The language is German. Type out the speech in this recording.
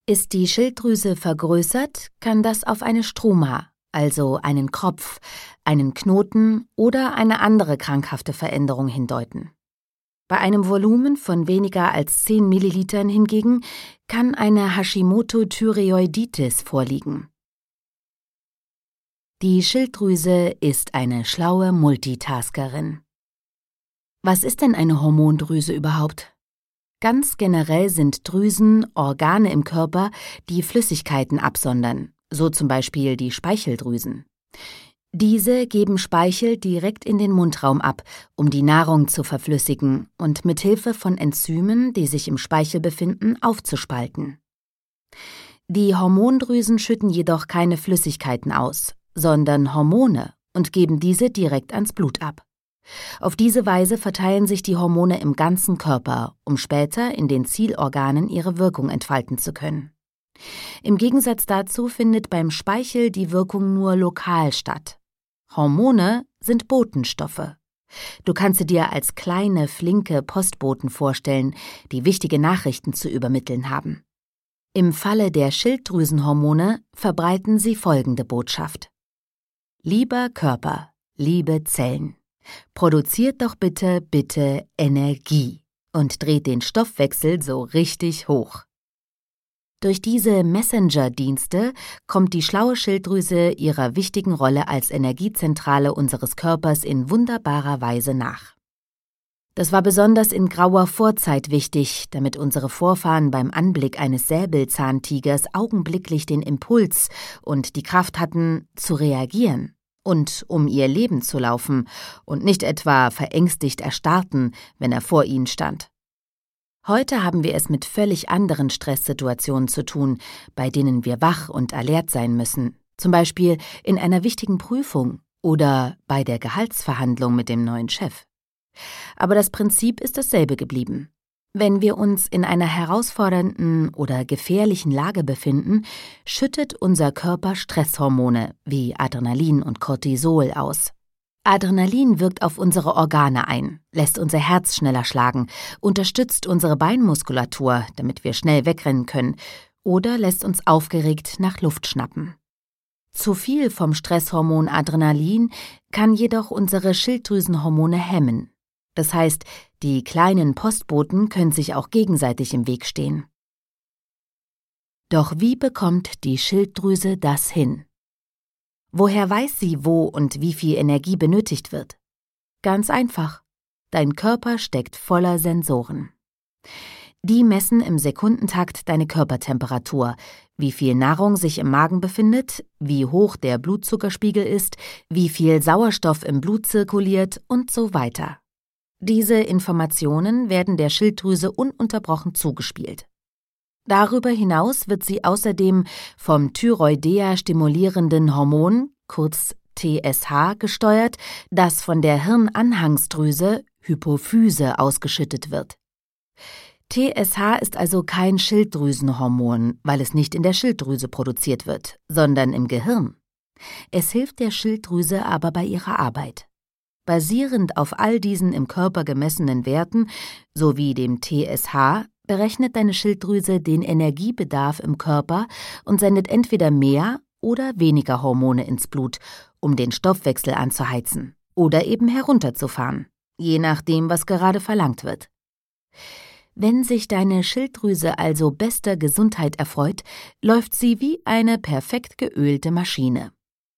Ist die Schilddrüse vergrößert, kann das auf eine Struma, also einen Kropf, einen Knoten oder eine andere krankhafte Veränderung hindeuten. Bei einem Volumen von weniger als 10 Millilitern hingegen kann eine Hashimoto-Thyreoiditis vorliegen. Die Schilddrüse ist eine schlaue Multitaskerin. Was ist denn eine Hormondrüse überhaupt? Ganz generell sind Drüsen Organe im Körper, die Flüssigkeiten absondern, so zum Beispiel die Speicheldrüsen. Diese geben Speichel direkt in den Mundraum ab, um die Nahrung zu verflüssigen und mit Hilfe von Enzymen, die sich im Speichel befinden, aufzuspalten. Die Hormondrüsen schütten jedoch keine Flüssigkeiten aus, sondern Hormone und geben diese direkt ans Blut ab. Auf diese Weise verteilen sich die Hormone im ganzen Körper, um später in den Zielorganen ihre Wirkung entfalten zu können. Im Gegensatz dazu findet beim Speichel die Wirkung nur lokal statt. Hormone sind Botenstoffe. Du kannst sie dir als kleine, flinke Postboten vorstellen, die wichtige Nachrichten zu übermitteln haben. Im Falle der Schilddrüsenhormone verbreiten sie folgende Botschaft: Lieber Körper, liebe Zellen, produziert doch bitte Energie und dreht den Stoffwechsel so richtig hoch. Durch diese Messenger-Dienste kommt die schlaue Schilddrüse ihrer wichtigen Rolle als Energiezentrale unseres Körpers in wunderbarer Weise nach. Das war besonders in grauer Vorzeit wichtig, damit unsere Vorfahren beim Anblick eines Säbelzahntigers augenblicklich den Impuls und die Kraft hatten, zu reagieren und um ihr Leben zu laufen und nicht etwa verängstigt erstarrten, wenn er vor ihnen stand. Heute haben wir es mit völlig anderen Stresssituationen zu tun, bei denen wir wach und alert sein müssen, zum Beispiel in einer wichtigen Prüfung oder bei der Gehaltsverhandlung mit dem neuen Chef. Aber das Prinzip ist dasselbe geblieben. Wenn wir uns in einer herausfordernden oder gefährlichen Lage befinden, schüttet unser Körper Stresshormone wie Adrenalin und Cortisol aus. Adrenalin wirkt auf unsere Organe ein, lässt unser Herz schneller schlagen, unterstützt unsere Beinmuskulatur, damit wir schnell wegrennen können, oder lässt uns aufgeregt nach Luft schnappen. Zu viel vom Stresshormon Adrenalin kann jedoch unsere Schilddrüsenhormone hemmen. Das heißt, die kleinen Postboten können sich auch gegenseitig im Weg stehen. Doch wie bekommt die Schilddrüse das hin? Woher weiß sie, wo und wie viel Energie benötigt wird? Ganz einfach. Dein Körper steckt voller Sensoren. Die messen im Sekundentakt deine Körpertemperatur, wie viel Nahrung sich im Magen befindet, wie hoch der Blutzuckerspiegel ist, wie viel Sauerstoff im Blut zirkuliert und so weiter. Diese Informationen werden der Schilddrüse ununterbrochen zugespielt. Darüber hinaus wird sie außerdem vom Thyreoidea-stimulierenden Hormon, kurz TSH, gesteuert, das von der Hirnanhangsdrüse, Hypophyse, ausgeschüttet wird. TSH ist also kein Schilddrüsenhormon, weil es nicht in der Schilddrüse produziert wird, sondern im Gehirn. Es hilft der Schilddrüse aber bei ihrer Arbeit. Basierend auf all diesen im Körper gemessenen Werten sowie dem TSH berechnet deine Schilddrüse den Energiebedarf im Körper und sendet entweder mehr oder weniger Hormone ins Blut, um den Stoffwechsel anzuheizen oder eben herunterzufahren, je nachdem, was gerade verlangt wird. Wenn sich deine Schilddrüse also bester Gesundheit erfreut, läuft sie wie eine perfekt geölte Maschine.